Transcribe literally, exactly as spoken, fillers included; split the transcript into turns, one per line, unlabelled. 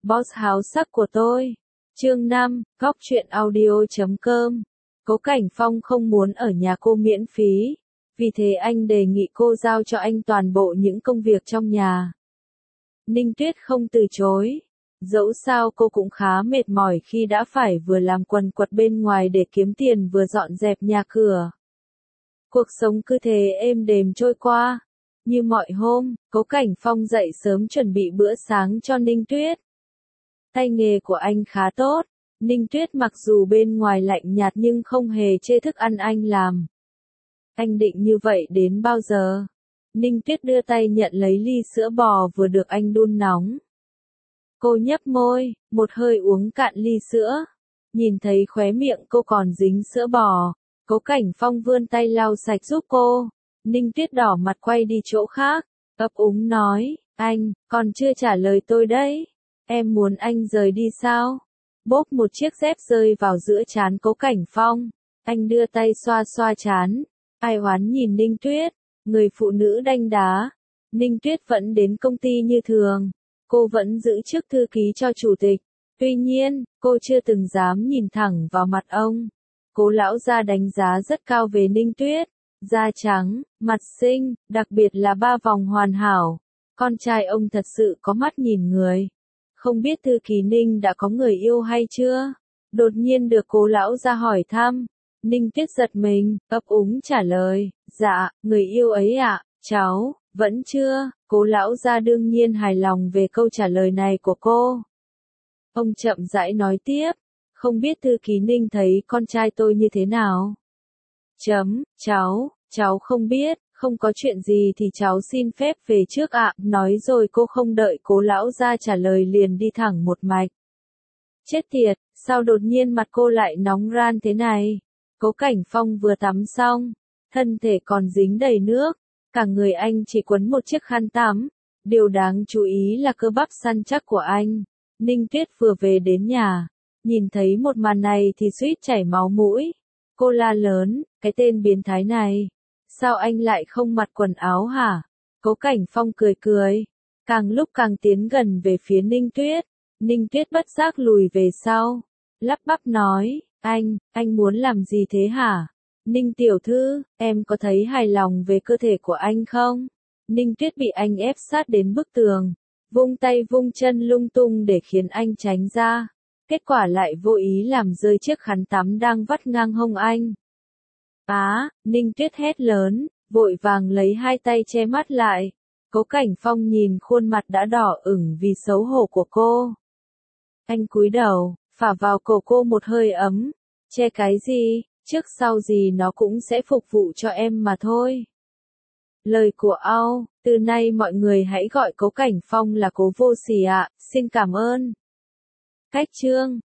Boss háo sắc của tôi. Chương năm, góc truyện audio chấm com. Cố Cảnh Phong không muốn ở nhà cô miễn phí, vì thế anh đề nghị cô giao cho anh toàn bộ những công việc trong nhà. Ninh Tuyết không từ chối. Dẫu sao cô cũng khá mệt mỏi khi đã phải vừa làm quần quật bên ngoài để kiếm tiền vừa dọn dẹp nhà cửa. Cuộc sống cứ thế êm đềm trôi qua. Như mọi hôm, Cố Cảnh Phong dậy sớm chuẩn bị bữa sáng cho Ninh Tuyết. Tay nghề của anh khá tốt. Ninh Tuyết mặc dù bên ngoài lạnh nhạt nhưng không hề chê thức ăn anh làm. Anh định như vậy đến bao giờ? Ninh Tuyết đưa tay nhận lấy ly sữa bò vừa được anh đun nóng. Cô nhấp môi, một hơi uống cạn ly sữa. Nhìn thấy khóe miệng cô còn dính sữa bò, Cố Cảnh Phong vươn tay lau sạch giúp cô. Ninh Tuyết đỏ mặt quay đi chỗ khác, ấp úng nói, anh, còn chưa trả lời tôi đấy. Em muốn anh rời đi sao? Bốp một chiếc dép rơi vào giữa trán Cố Cảnh Phong. Anh đưa tay xoa xoa trán. Ai oán nhìn Ninh Tuyết, người phụ nữ đanh đá. Ninh Tuyết vẫn đến công ty như thường. Cô vẫn giữ chức thư ký cho chủ tịch. Tuy nhiên, cô chưa từng dám nhìn thẳng vào mặt ông. Cố lão gia đánh giá rất cao về Ninh Tuyết. Da trắng, mặt xinh, đặc biệt là ba vòng hoàn hảo. Con trai ông thật sự có mắt nhìn người. Không biết thư ký Ninh đã có người yêu hay chưa? Đột nhiên được cố lão gia hỏi thăm. Ninh Tuyết giật mình, ấp úng trả lời, dạ, người yêu ấy ạ, cháu, vẫn chưa. Cố lão gia đương nhiên hài lòng về câu trả lời này của cô. Ông chậm rãi nói tiếp, không biết thư ký Ninh thấy con trai tôi như thế nào? Chấm, cháu, cháu không biết, không có chuyện gì thì cháu xin phép về trước ạ. Nói rồi cô không đợi cố lão gia trả lời liền đi thẳng một mạch. Chết tiệt, sao đột nhiên mặt cô lại nóng ran thế này? Cố Cảnh Phong vừa tắm xong, thân thể còn dính đầy nước, cả người anh chỉ quấn một chiếc khăn tắm. Điều đáng chú ý là cơ bắp săn chắc của anh. Ninh Tuyết vừa về đến nhà, nhìn thấy một màn này thì suýt chảy máu mũi. Cô la lớn, cái tên biến thái này, sao anh lại không mặc quần áo hả? Cố Cảnh Phong cười cười, càng lúc càng tiến gần về phía Ninh Tuyết. Ninh Tuyết bất giác lùi về sau, lắp bắp nói, anh, anh muốn làm gì thế hả? Ninh tiểu thư, em có thấy hài lòng về cơ thể của anh không? Ninh Tuyết bị anh ép sát đến bức tường, vung tay vung chân lung tung để khiến anh tránh ra. Kết quả lại vô ý làm rơi chiếc khăn tắm đang vắt ngang hông anh. Á, Ninh Tuyết hét lớn, vội vàng lấy hai tay che mắt lại. Cố Cảnh Phong nhìn khuôn mặt đã đỏ ửng vì xấu hổ của cô. Anh cúi đầu, phả vào cổ cô một hơi ấm. Che cái gì, trước sau gì nó cũng sẽ phục vụ cho em mà thôi. Lời của Ao, từ nay mọi người hãy gọi Cố Cảnh Phong là Cố Vô Sỉ ạ, xin cảm ơn. Cách chương